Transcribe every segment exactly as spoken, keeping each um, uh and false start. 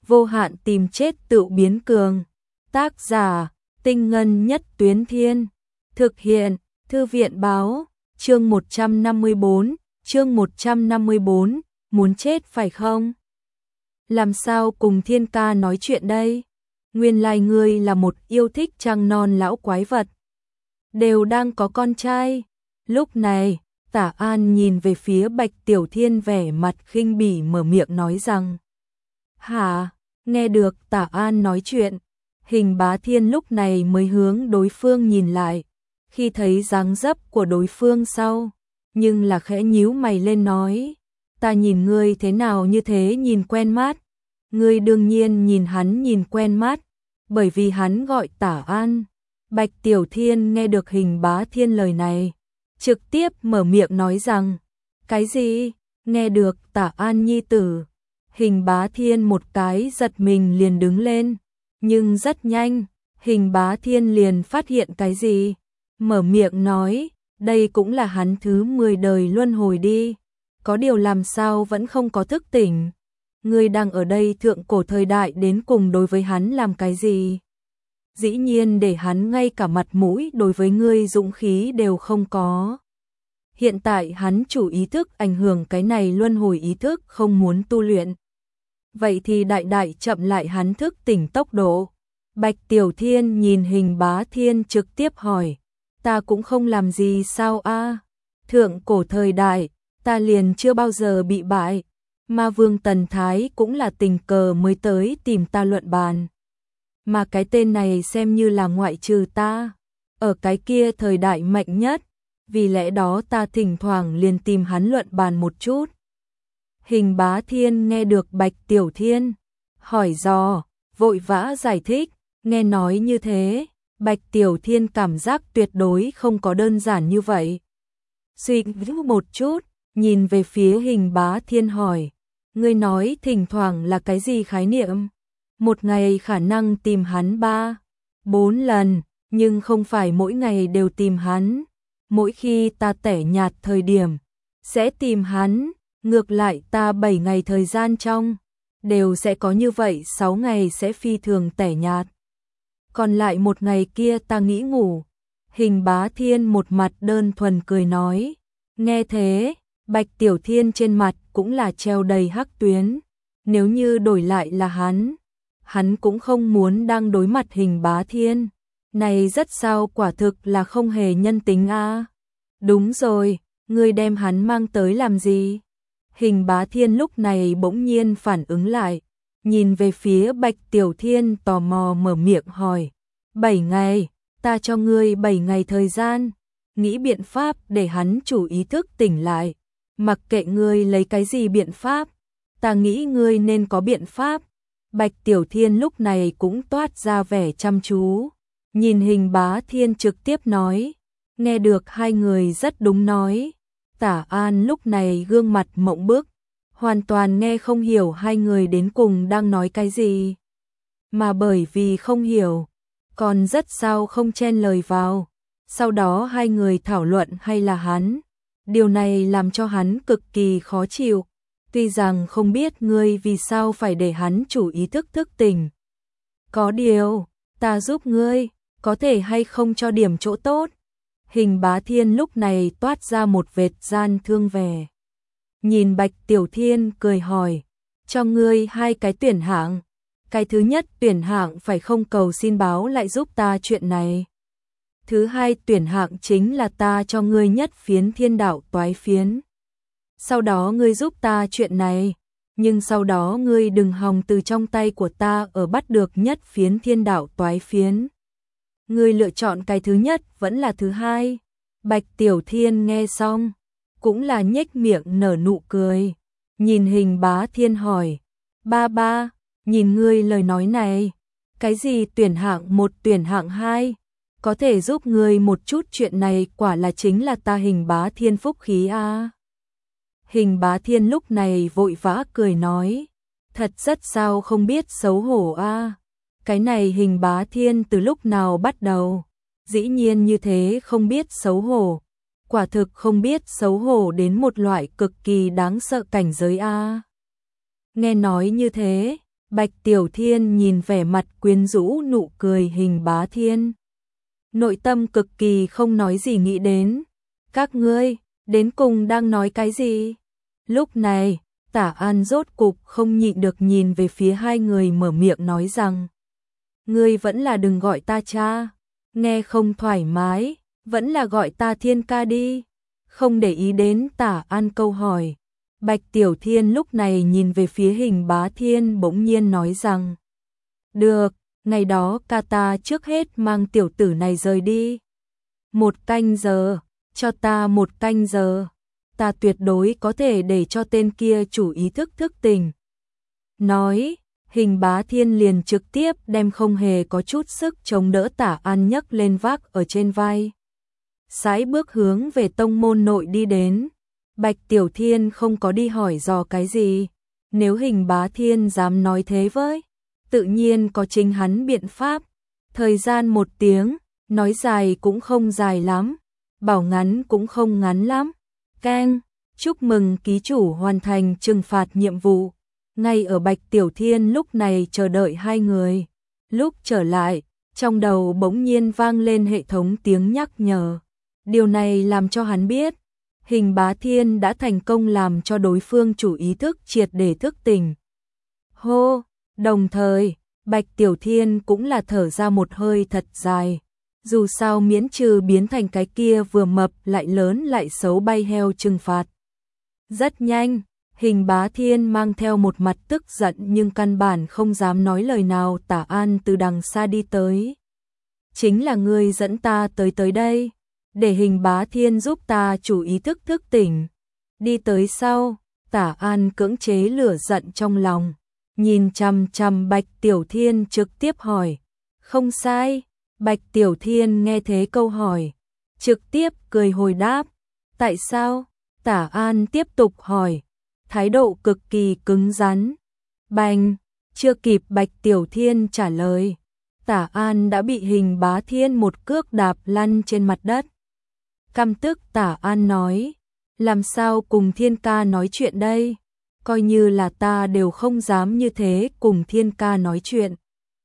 vô hạn tìm chết tự biến cường. Tác giả, Tinh Ngân Nhất Tuyến Thiên. Thực hiện, Thư viện báo, chương một trăm năm mươi bốn, chương một trăm năm mươi bốn, muốn chết phải không? Làm sao cùng Thiên ca nói chuyện đây? Nguyên lai ngươi là một yêu thích trăng non lão quái vật. Đều đang có con trai. Lúc này, Tả An nhìn về phía Bạch Tiểu Thiên vẻ mặt khinh bỉ mở miệng nói rằng: Hả? Nghe được Tả An nói chuyện, Hình Bá Thiên lúc này mới hướng đối phương nhìn lại. Khi thấy dáng dấp của đối phương sau, nhưng là khẽ nhíu mày lên nói: Ta nhìn ngươi thế nào như thế nhìn quen mắt. Ngươi đương nhiên nhìn hắn nhìn quen mắt, bởi vì hắn gọi Tả An. Bạch Tiểu Thiên nghe được Hình Bá Thiên lời này, trực tiếp mở miệng nói rằng: Cái gì? Nghe được Tả An nhi tử, Hình Bá Thiên một cái giật mình liền đứng lên, nhưng rất nhanh, Hình Bá Thiên liền phát hiện cái gì, mở miệng nói: Đây cũng là hắn thứ mười đời luân hồi đi, có điều làm sao vẫn không có thức tỉnh. Ngươi đang ở đây thượng cổ thời đại đến cùng đối với hắn làm cái gì? Dĩ nhiên để hắn ngay cả mặt mũi đối với ngươi dũng khí đều không có. Hiện tại hắn chủ ý thức ảnh hưởng cái này luân hồi ý thức không muốn tu luyện. Vậy thì đại đại chậm lại hắn thức tỉnh tốc độ. Bạch Tiểu Thiên nhìn Hình Bá Thiên trực tiếp hỏi: Ta cũng không làm gì sao a? Thượng cổ thời đại, ta liền chưa bao giờ bị bại. Ma Vương Tần Thái cũng là tình cờ mới tới tìm ta luận bàn. Mà cái tên này xem như là ngoại trừ ta, ở cái kia thời đại mạnh nhất, vì lẽ đó ta thỉnh thoảng liền tìm hắn luận bàn một chút. Hình Bá Thiên nghe được Bạch Tiểu Thiên hỏi dò, vội vã giải thích, nghe nói như thế, Bạch Tiểu Thiên cảm giác tuyệt đối không có đơn giản như vậy. Suy nghĩ một chút, nhìn về phía Hình Bá Thiên hỏi: Ngươi nói thỉnh thoảng là cái gì khái niệm? Một ngày khả năng tìm hắn ba, bốn lần, nhưng không phải mỗi ngày đều tìm hắn. Mỗi khi ta tẻ nhạt thời điểm, sẽ tìm hắn, ngược lại ta bảy ngày thời gian trong, đều sẽ có như vậy sáu ngày sẽ phi thường tẻ nhạt. Còn lại một ngày kia ta nghĩ ngủ. Hình Bá Thiên một mặt đơn thuần cười nói. Nghe thế, Bạch Tiểu Thiên trên mặt cũng là treo đầy hắc tuyến. Nếu như đổi lại là hắn, hắn cũng không muốn đang đối mặt Hình Bá Thiên. Này rất sao quả thực là không hề nhân tính a. Đúng rồi, ngươi đem hắn mang tới làm gì? Hình Bá Thiên lúc này bỗng nhiên phản ứng lại, nhìn về phía Bạch Tiểu Thiên tò mò mở miệng hỏi: Bảy ngày, ta cho ngươi bảy ngày thời gian, nghĩ biện pháp để hắn chủ ý thức tỉnh lại. Mặc kệ ngươi lấy cái gì biện pháp, ta nghĩ ngươi nên có biện pháp. Bạch Tiểu Thiên lúc này cũng toát ra vẻ chăm chú, nhìn Hình Bá Thiên trực tiếp nói. Nghe được hai người rất đúng nói, Tả An lúc này gương mặt mộng bức, hoàn toàn nghe không hiểu hai người đến cùng đang nói cái gì. Mà bởi vì không hiểu, còn rất sao không chen lời vào. Sau đó hai người thảo luận hay là hắn. Điều này làm cho hắn cực kỳ khó chịu. Tuy rằng không biết ngươi vì sao phải để hắn chủ ý thức thức tỉnh. Có điều, ta giúp ngươi, có thể hay không cho điểm chỗ tốt. Hình Bá Thiên lúc này toát ra một vệt gian thương vẻ. Nhìn Bạch Tiểu Thiên cười hỏi, cho ngươi hai cái tuyển hạng. Cái thứ nhất tuyển hạng phải không cầu xin báo lại giúp ta chuyện này. Thứ hai tuyển hạng chính là ta cho ngươi nhất phiến thiên đạo toái phiến. Sau đó ngươi giúp ta chuyện này, nhưng sau đó ngươi đừng hòng từ trong tay của ta ở bắt được nhất phiến thiên đạo toái phiến. Ngươi lựa chọn cái thứ nhất vẫn là thứ hai. Bạch Tiểu Thiên nghe xong, cũng là nhếch miệng nở nụ cười. Nhìn Hình Bá Thiên hỏi, ba ba, nhìn ngươi lời nói này, cái gì tuyển hạng một tuyển hạng hai, có thể giúp ngươi một chút chuyện này quả là chính là ta Hình Bá Thiên phúc khí a. À. Hình Bá Thiên lúc này vội vã cười nói, thật rất sao không biết xấu hổ a. À. Cái này Hình Bá Thiên từ lúc nào bắt đầu, dĩ nhiên như thế không biết xấu hổ, quả thực không biết xấu hổ đến một loại cực kỳ đáng sợ cảnh giới a. À. Nghe nói như thế, Bạch Tiểu Thiên nhìn vẻ mặt quyến rũ nụ cười Hình Bá Thiên. Nội tâm cực kỳ không nói gì nghĩ đến. Các ngươi, đến cùng đang nói cái gì? Lúc này, Tả An rốt cục không nhịn được nhìn về phía hai người mở miệng nói rằng: ngươi vẫn là đừng gọi ta cha, nghe không thoải mái, vẫn là gọi ta Thiên ca đi. Không để ý đến Tả An câu hỏi, Bạch Tiểu Thiên lúc này nhìn về phía Hình Bá Thiên bỗng nhiên nói rằng: được, ngày đó ca ta trước hết mang tiểu tử này rời đi. Một canh giờ, cho ta một canh giờ, ta tuyệt đối có thể để cho tên kia chủ ý thức thức tỉnh. Nói, Hình Bá Thiên liền trực tiếp đem không hề có chút sức chống đỡ Tả An nhấc lên vác ở trên vai. Sải bước hướng về tông môn nội đi đến. Bạch Tiểu Thiên không có đi hỏi dò cái gì. Nếu Hình Bá Thiên dám nói thế với, tự nhiên có chính hắn biện pháp. Thời gian một tiếng, nói dài cũng không dài lắm, bảo ngắn cũng không ngắn lắm. Keng, chúc mừng ký chủ hoàn thành trừng phạt nhiệm vụ. Ngay ở Bạch Tiểu Thiên lúc này chờ đợi hai người. Lúc trở lại, trong đầu bỗng nhiên vang lên hệ thống tiếng nhắc nhở. Điều này làm cho hắn biết, Hình Bá Thiên đã thành công làm cho đối phương chủ ý thức triệt để thức tỉnh. Hô, đồng thời, Bạch Tiểu Thiên cũng là thở ra một hơi thật dài. Dù sao miễn trừ biến thành cái kia vừa mập lại lớn lại xấu bay heo trừng phạt. Rất nhanh, Hình Bá Thiên mang theo một mặt tức giận nhưng căn bản không dám nói lời nào. Tả An từ đằng xa đi tới. Chính là ngươi dẫn ta tới tới đây, để Hình Bá Thiên giúp ta chủ ý thức thức tỉnh. Đi tới sau, Tả An cưỡng chế lửa giận trong lòng, nhìn chằm chằm Bạch Tiểu Thiên trực tiếp hỏi. Không sai. Bạch Tiểu Thiên nghe thế câu hỏi, trực tiếp cười hồi đáp. Tại sao? Tả An tiếp tục hỏi, thái độ cực kỳ cứng rắn. Bành, chưa kịp Bạch Tiểu Thiên trả lời, Tả An đã bị Hình Bá Thiên một cước đạp lăn trên mặt đất. Căm tức Tả An nói, làm sao cùng Thiên ca nói chuyện đây? Coi như là ta đều không dám như thế cùng Thiên ca nói chuyện.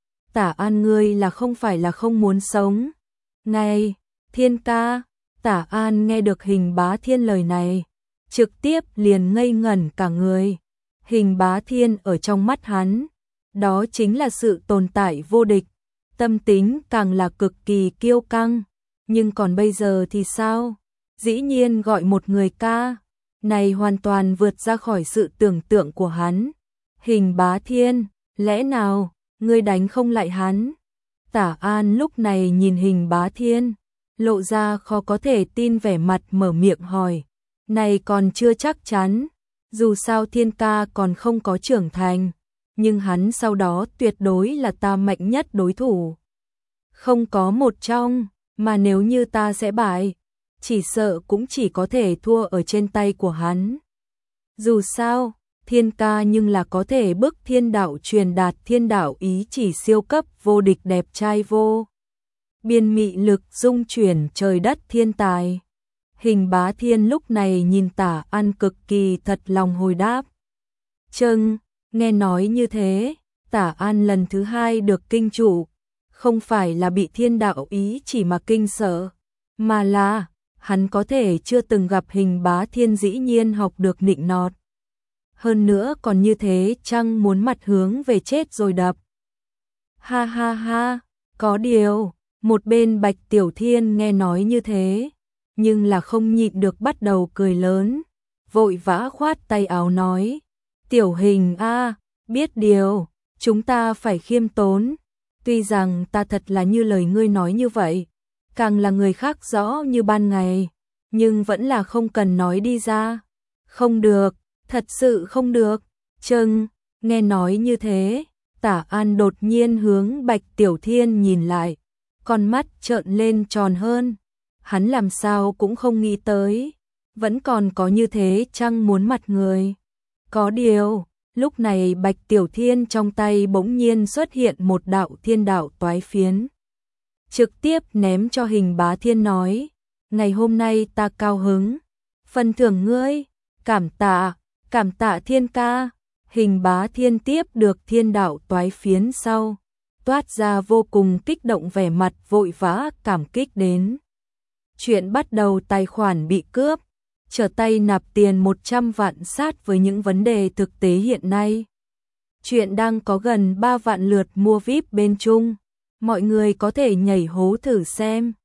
Tả An ngươi là không phải là không muốn sống. Ngay, Thiên ca. Tả An nghe được Hình Bá Thiên lời này, trực tiếp liền ngây ngẩn cả người. Hình Bá Thiên ở trong mắt hắn, đó chính là sự tồn tại vô địch, tâm tính càng là cực kỳ kiêu căng. Nhưng còn bây giờ thì sao? Dĩ nhiên gọi một người ca, này hoàn toàn vượt ra khỏi sự tưởng tượng của hắn. Hình Bá Thiên, lẽ nào ngươi đánh không lại hắn? Tả An lúc này nhìn Hình Bá Thiên, lộ ra khó có thể tin vẻ mặt mở miệng hỏi. Này còn chưa chắc chắn, dù sao Thiên ca còn không có trưởng thành, nhưng hắn sau đó tuyệt đối là ta mạnh nhất đối thủ. Không có một trong, mà nếu như ta sẽ bại, chỉ sợ cũng chỉ có thể thua ở trên tay của hắn. Dù sao, Thiên ca nhưng là có thể bức thiên đạo truyền đạt thiên đạo ý chỉ siêu cấp vô địch đẹp trai vô biên mị lực dung chuyển trời đất thiên tài. Hình Bá Thiên lúc này nhìn Tả An cực kỳ thật lòng hồi đáp. Châng, nghe nói như thế, Tả An lần thứ hai được kinh trụ, không phải là bị thiên đạo ý chỉ mà kinh sợ, mà là hắn có thể chưa từng gặp Hình Bá Thiên dĩ nhiên học được nịnh nọt. Hơn nữa còn như thế chăng muốn mặt hướng về chết rồi đập. Ha ha ha, có điều, một bên Bạch Tiểu Thiên nghe nói như thế, nhưng là không nhịn được bắt đầu cười lớn, vội vã khoát tay áo nói, Tiểu Hình a, biết điều, chúng ta phải khiêm tốn, tuy rằng ta thật là như lời ngươi nói như vậy, càng là người khác rõ như ban ngày, nhưng vẫn là không cần nói đi ra. Không được, thật sự không được. Châng, nghe nói như thế, Tả An đột nhiên hướng Bạch Tiểu Thiên nhìn lại, con mắt trợn lên tròn hơn. Hắn làm sao cũng không nghĩ tới, vẫn còn có như thế chăng muốn mặt người. Có điều, lúc này Bạch Tiểu Thiên trong tay bỗng nhiên xuất hiện một đạo thiên đạo toái phiến. Trực tiếp ném cho Hình Bá Thiên nói, ngày hôm nay ta cao hứng, phần thưởng ngươi, cảm tạ, cảm tạ Thiên ca. Hình Bá Thiên tiếp được thiên đạo toái phiến sau, toát ra vô cùng kích động, vẻ mặt vội vã cảm kích đến. Chuyện bắt đầu tài khoản bị cướp, trở tay nạp tiền một trăm vạn sát với những vấn đề thực tế hiện nay. Chuyện đang có gần ba vạn lượt mua vi ai pi bên Trung, mọi người có thể nhảy hố thử xem.